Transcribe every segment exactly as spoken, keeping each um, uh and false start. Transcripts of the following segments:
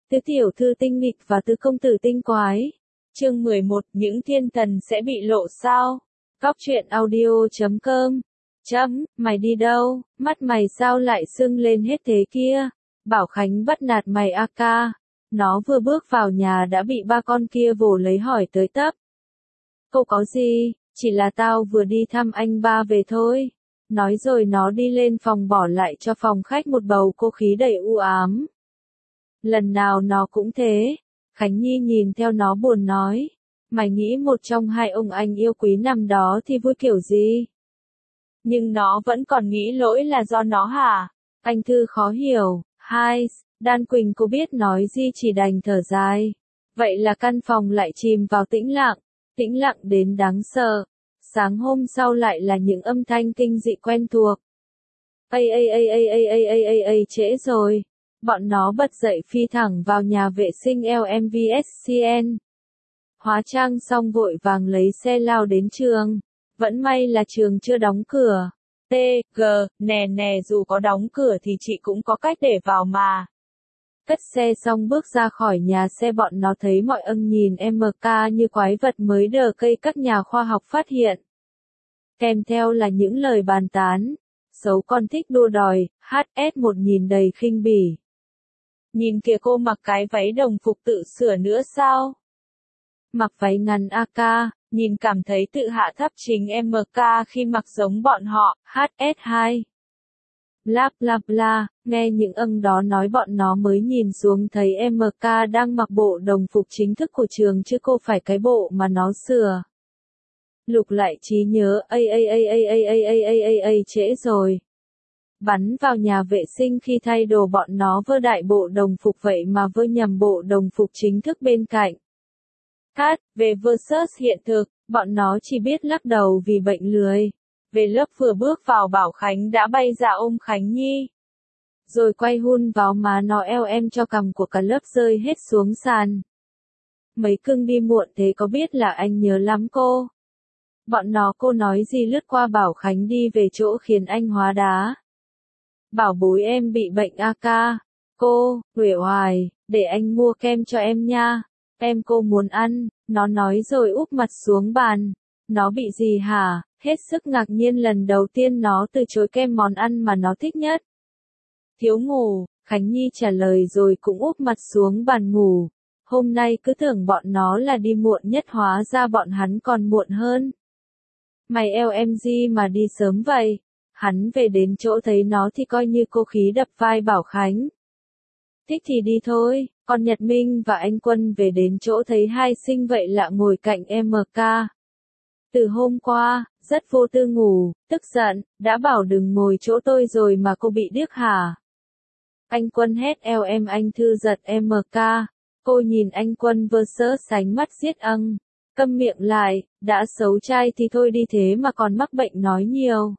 Tứ tiểu thư tinh nghịch và tứ công tử tinh quái. Chương mười một, những thiên thần sẽ bị lộ sao? Cóc truyện audio chấm com. Chấm, mày đi đâu, mắt mày sao lại sưng lên hết thế kia? Bảo Khánh bắt nạt mày a ca. Nó vừa bước vào nhà đã bị ba con kia vồ lấy hỏi tới tấp. Cô có gì, chỉ là tao vừa đi thăm anh ba về thôi. Nói rồi nó đi lên phòng bỏ lại cho phòng khách một bầu cô khí đầy u ám. Lần nào nó cũng thế. Khánh Nhi nhìn theo nó buồn nói. Mày nghĩ một trong hai ông anh yêu quý nằm đó thì vui kiểu gì? Nhưng nó vẫn còn nghĩ lỗi là do nó hả? Anh Thư khó hiểu. Hai, Đan Quỳnh cô biết nói gì chỉ đành thở dài. Vậy là căn phòng lại chìm vào tĩnh lặng. Tĩnh lặng đến đáng sợ. Sáng hôm sau lại là những âm thanh kinh dị quen thuộc. Ây ây ây ây ây ây ây ây ây trễ rồi. Bọn nó bật dậy phi thẳng vào nhà vệ sinh L M V S C N. Hóa trang xong vội vàng lấy xe lao đến trường. Vẫn may là trường chưa đóng cửa. T, G, nè nè dù có đóng cửa thì chị cũng có cách để vào mà. Cất xe xong bước ra khỏi nhà xe bọn nó thấy mọi ân nhìn M K như quái vật mới đờ cây các nhà khoa học phát hiện. Kèm theo là những lời bàn tán. Xấu con thích đua đòi, H S một nhìn đầy khinh bỉ. Nhìn kìa cô mặc cái váy đồng phục tự sửa nữa sao? Mặc váy ngắn a ca, nhìn cảm thấy tự hạ thấp chính M K khi mặc giống bọn họ, H S hai. Bla bla bla, nghe những ân đó nói bọn nó mới nhìn xuống thấy M K đang mặc bộ đồng phục chính thức của trường chứ cô phải cái bộ mà nó sửa. Lục lại trí nhớ, ây ây ây ây ây ây ây ây ây ây trễ rồi. Bắn vào nhà vệ sinh khi thay đồ bọn nó vơ đại bộ đồng phục vậy mà vơ nhầm bộ đồng phục chính thức bên cạnh. Cát, về versus hiện thực, bọn nó chỉ biết lắc đầu vì bệnh lười. Về lớp vừa bước vào Bảo Khánh đã bay ra ôm Khánh Nhi. Rồi quay hun vào má nó eo em cho cằm của cả lớp rơi hết xuống sàn. Mấy cưng đi muộn thế có biết là anh nhớ lắm cô. Bọn nó cô nói gì lướt qua Bảo Khánh đi về chỗ khiến anh hóa đá. Bảo bối em bị bệnh a ca. Cô, uể oải, để anh mua kem cho em nha. Em cô muốn ăn, nó nói rồi úp mặt xuống bàn. Nó bị gì hả? Hết sức ngạc nhiên lần đầu tiên nó từ chối kem món ăn mà nó thích nhất. Thiếu ngủ, Khánh Nhi trả lời rồi cũng úp mặt xuống bàn ngủ. Hôm nay cứ tưởng bọn nó là đi muộn nhất hóa ra bọn hắn còn muộn hơn. Mày eo em gì mà đi sớm vậy? Hắn về đến chỗ thấy nó thì coi như cô khí đập vai Bảo Khánh. Thích thì đi thôi, còn Nhật Minh và anh Quân về đến chỗ thấy hai sinh vậy lạ ngồi cạnh M K. Từ hôm qua, rất vô tư ngủ, tức giận, đã bảo đừng ngồi chỗ tôi rồi mà cô bị điếc hả? Anh Quân hét eo em anh Thư giật M K. Cô nhìn anh Quân vơ sớ sánh mắt giết ăng. Câm miệng lại, đã xấu trai thì thôi đi thế mà còn mắc bệnh nói nhiều.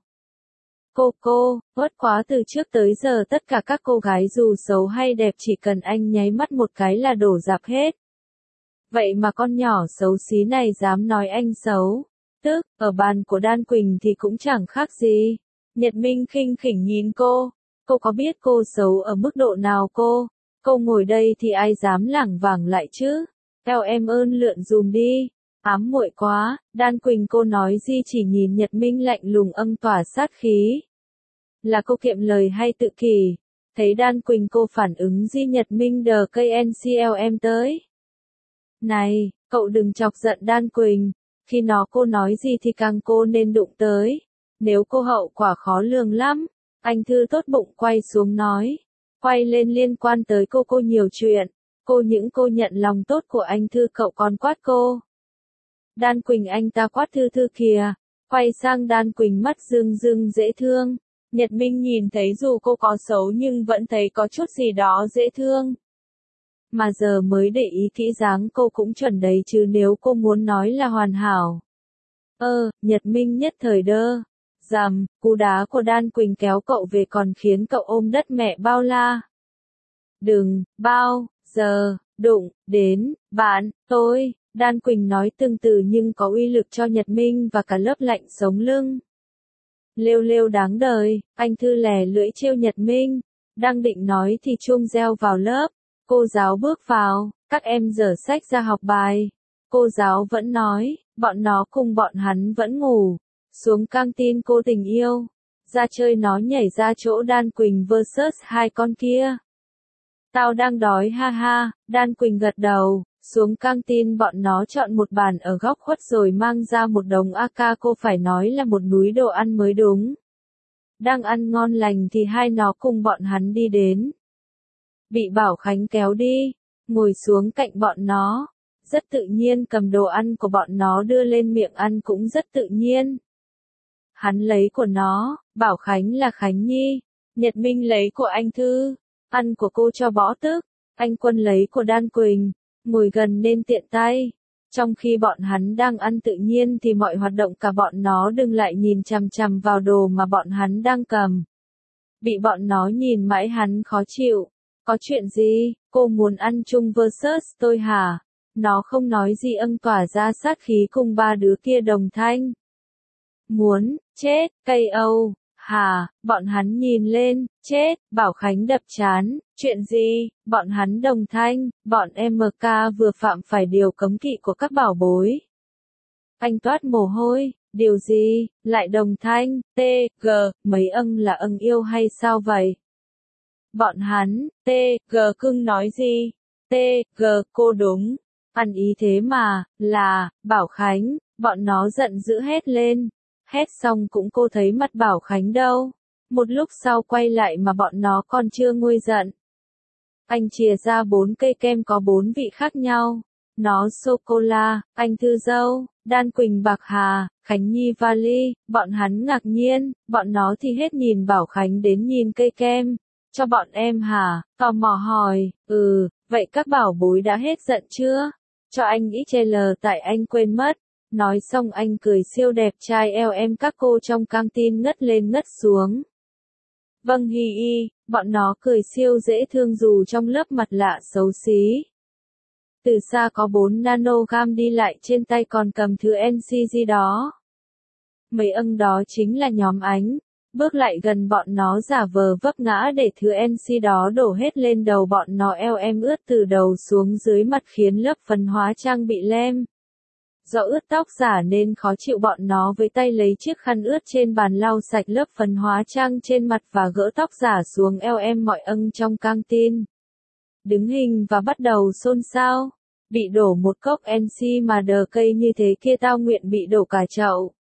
Cô cô, bất quá từ trước tới giờ tất cả các cô gái dù xấu hay đẹp chỉ cần anh nháy mắt một cái là đổ rạp hết. Vậy mà con nhỏ xấu xí này dám nói anh xấu. Tức, ở bàn của Đan Quỳnh thì cũng chẳng khác gì. Nhật Minh khinh khỉnh nhìn cô. Cô có biết cô xấu ở mức độ nào cô? Cô ngồi đây thì ai dám lảng vảng lại chứ? Eo em ơn lượn dùm đi. Ám muội quá, Đan Quỳnh cô nói gì chỉ nhìn Nhật Minh lạnh lùng âm tỏa sát khí. Là cô kiệm lời hay tự kỷ? Thấy Đan Quỳnh cô phản ứng gì Nhật Minh đờ cây N C L em tới. Này, cậu đừng chọc giận Đan Quỳnh. Khi nó cô nói gì thì càng cô nên đụng tới. Nếu cô hậu quả khó lường lắm. Anh Thư tốt bụng quay xuống nói. Quay lên liên quan tới cô cô nhiều chuyện. Cô những cô nhận lòng tốt của anh Thư cậu còn quát cô. Đan Quỳnh anh ta quát Thư Thư kìa. Quay sang Đan Quỳnh mắt rưng rưng dễ thương. Nhật Minh nhìn thấy dù cô có xấu nhưng vẫn thấy có chút gì đó dễ thương. Mà giờ mới để ý kỹ dáng cô cũng chuẩn đấy chứ nếu cô muốn nói là hoàn hảo. Ơ, Nhật Minh nhất thời đơ. Dầm, cú đá của Đan Quỳnh kéo cậu về còn khiến cậu ôm đất mẹ bao la. Đừng, bao, giờ, đụng, đến, bạn, tôi. Đan Quỳnh nói từng từ nhưng có uy lực cho Nhật Minh và cả lớp lạnh sống lưng. Lêu lêu đáng đời, anh Thư lè lưỡi trêu Nhật Minh. Đang định nói thì chuông reo vào lớp. Cô giáo bước vào, các em dở sách ra học bài. Cô giáo vẫn nói, bọn nó cùng bọn hắn vẫn ngủ. Xuống căng tin cô tình yêu. Ra chơi nó nhảy ra chỗ Đan Quỳnh versus hai con kia. Tao đang đói ha ha, Đan Quỳnh gật đầu. Xuống căng tin bọn nó chọn một bàn ở góc khuất rồi mang ra một đống a ca, cô phải nói là một núi đồ ăn mới đúng. Đang ăn ngon lành thì hai nó cùng bọn hắn đi đến. Bị Bảo Khánh kéo đi, ngồi xuống cạnh bọn nó. Rất tự nhiên cầm đồ ăn của bọn nó đưa lên miệng ăn cũng rất tự nhiên. Hắn lấy của nó, Bảo Khánh là Khánh Nhi. Nhật Minh lấy của anh Thư, ăn của cô cho bỏ tức. Anh Quân lấy của Đan Quỳnh, ngồi gần nên tiện tay. Trong khi bọn hắn đang ăn tự nhiên thì mọi hoạt động cả bọn nó đừng lại nhìn chằm chằm vào đồ mà bọn hắn đang cầm. Bị bọn nó nhìn mãi hắn khó chịu. Có chuyện gì, cô muốn ăn chung versus tôi hả? Nó không nói gì âng tỏa ra sát khí cùng ba đứa kia đồng thanh. Muốn, chết, cây Âu, hả, bọn hắn nhìn lên, chết, Bảo Khánh đập chán, chuyện gì, bọn hắn đồng thanh, bọn em ca vừa phạm phải điều cấm kỵ của các bảo bối. Anh toát mồ hôi, điều gì, lại đồng thanh, t, g, mấy âng là âng yêu hay sao vậy? Bọn hắn, t, g cưng nói gì, t, g cô đúng, ăn ý thế mà, là, Bảo Khánh, bọn nó giận dữ hét lên. Hét xong cũng cô thấy mặt Bảo Khánh đâu. Một lúc sau quay lại mà bọn nó còn chưa nguôi giận. Anh chìa ra bốn cây kem có bốn vị khác nhau. Nó sô-cô-la, anh Thư Dâu, Đan Quỳnh Bạc Hà, Khánh Nhi Vali. Bọn hắn ngạc nhiên, bọn nó thì hết nhìn Bảo Khánh đến nhìn cây kem. Cho bọn em hả? Tò mò hỏi, ừ, vậy các bảo bối đã hết giận chưa? Cho anh ít chê lờ tại anh quên mất. Nói xong anh cười siêu đẹp trai eo em, các cô trong căng tin ngất lên ngất xuống. Vâng hi hi, bọn nó cười siêu dễ thương dù trong lớp mặt lạ xấu xí. Từ xa có bốn nanogam đi lại trên tay còn cầm thứ en xê giê đó. Mấy âng đó chính là nhóm Ánh. Bước lại gần bọn nó giả vờ vấp ngã để thứ en xê đó đổ hết lên đầu bọn nó, eo em ướt từ đầu xuống dưới mặt khiến lớp phấn hóa trang bị lem. Do ướt tóc giả nên khó chịu, bọn nó với tay lấy chiếc khăn ướt trên bàn lau sạch lớp phấn hóa trang trên mặt và gỡ tóc giả xuống eo em mọi âng trong căng tin. Đứng hình và bắt đầu xôn xao. Bị đổ một cốc en xê mà đờ cây như thế kia tao nguyện bị đổ cả chậu.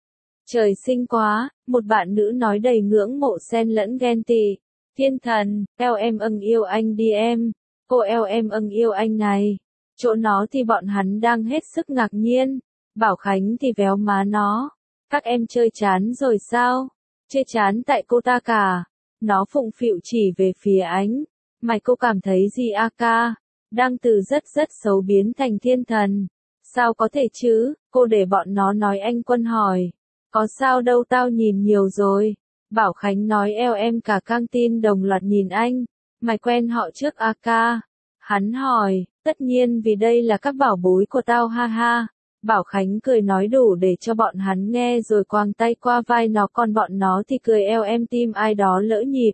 Trời xinh quá, một bạn nữ nói đầy ngưỡng mộ xen lẫn ghen tị. Thiên thần, eo em âng yêu anh đi em. Cô eo em âng yêu anh này. Chỗ nó thì bọn hắn đang hết sức ngạc nhiên. Bảo Khánh thì véo má nó. Các em chơi chán rồi sao? Chơi chán tại cô ta cả. Nó phụng phịu chỉ về phía Ánh. Mày cô cảm thấy gì a ca? Đang từ rất rất xấu biến thành thiên thần. Sao có thể chứ? Cô để bọn nó nói. Anh Quân hỏi. Có sao đâu, tao nhìn nhiều rồi. Bảo Khánh nói. Eo em cả căng tin đồng loạt nhìn anh. Mày quen họ trước a ca? Hắn hỏi. Tất nhiên vì đây là các bảo bối của tao ha ha. Bảo Khánh cười nói đủ để cho bọn hắn nghe rồi quàng tay qua vai nó, còn bọn nó thì cười eo em tim ai đó lỡ nhịp.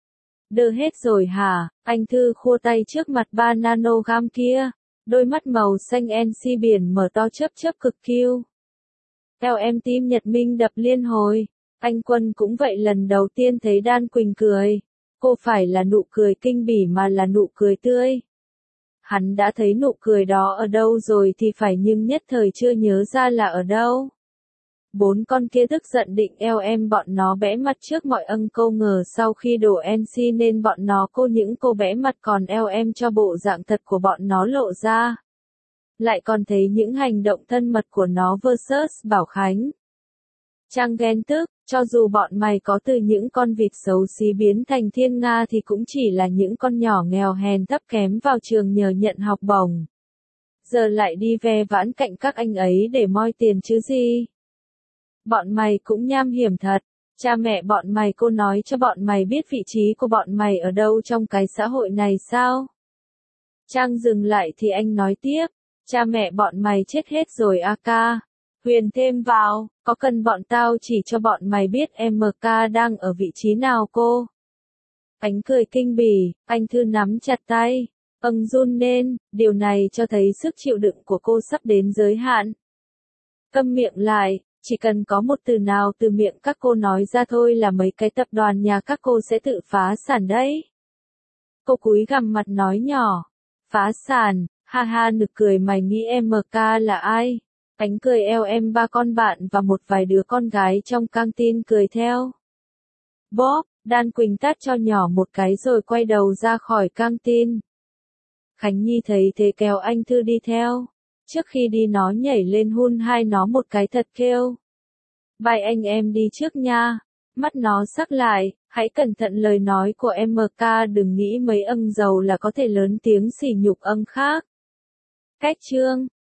Đơ hết rồi hả? Anh Thư khua tay trước mặt ba nanogam kia. Đôi mắt màu xanh en xê biển mở to chớp chớp cực kiêu. Eo em tim Nhật Minh đập liên hồi. Anh Quân cũng vậy, lần đầu tiên thấy Đan Quỳnh cười. Cô phải là nụ cười kinh bỉ mà là nụ cười tươi. Hắn đã thấy nụ cười đó ở đâu rồi thì phải, nhưng nhất thời chưa nhớ ra là ở đâu. Bốn con kia tức giận định eo em bọn nó bẽ mặt trước mọi âng, cô ngờ sau khi đổ en xê nên bọn nó cô những cô bẽ mặt, còn eo em cho bộ dạng thật của bọn nó lộ ra. Lại còn thấy những hành động thân mật của nó versus Bảo Khánh. Trang ghen tức, cho dù bọn mày có từ những con vịt xấu xí biến thành thiên nga thì cũng chỉ là những con nhỏ nghèo hèn thấp kém vào trường nhờ nhận học bổng. Giờ lại đi ve vãn cạnh các anh ấy để moi tiền chứ gì. Bọn mày cũng nham hiểm thật. Cha mẹ bọn mày cô nói cho bọn mày biết vị trí của bọn mày ở đâu trong cái xã hội này sao? Trang dừng lại thì anh nói tiếp. Cha mẹ bọn mày chết hết rồi a ca. Huyền thêm vào, có cần bọn tao chỉ cho bọn mày biết em ca đang ở vị trí nào cô? Ánh cười kinh bỉ, anh Thư nắm chặt tay. Âng run lên, điều này cho thấy sức chịu đựng của cô sắp đến giới hạn. Câm miệng lại, chỉ cần có một từ nào từ miệng các cô nói ra thôi là mấy cái tập đoàn nhà các cô sẽ tự phá sản đấy. Cô cúi gằm mặt nói nhỏ. Phá sản, ha ha nực cười mày nghĩ em em ca là ai? Ánh cười eo em ba con bạn và một vài đứa con gái trong căng tin cười theo. Bóp, Đan Quỳnh tát cho nhỏ một cái rồi quay đầu ra khỏi căng tin. Khánh Nhi thấy thế kéo anh Thư đi theo. Trước khi đi nó nhảy lên hun hai nó một cái thật kêu. Bye anh em đi trước nha. Mắt nó sắc lại, hãy cẩn thận lời nói của em ca đừng nghĩ mấy âng giàu là có thể lớn tiếng sỉ nhục âng khác. Cách chương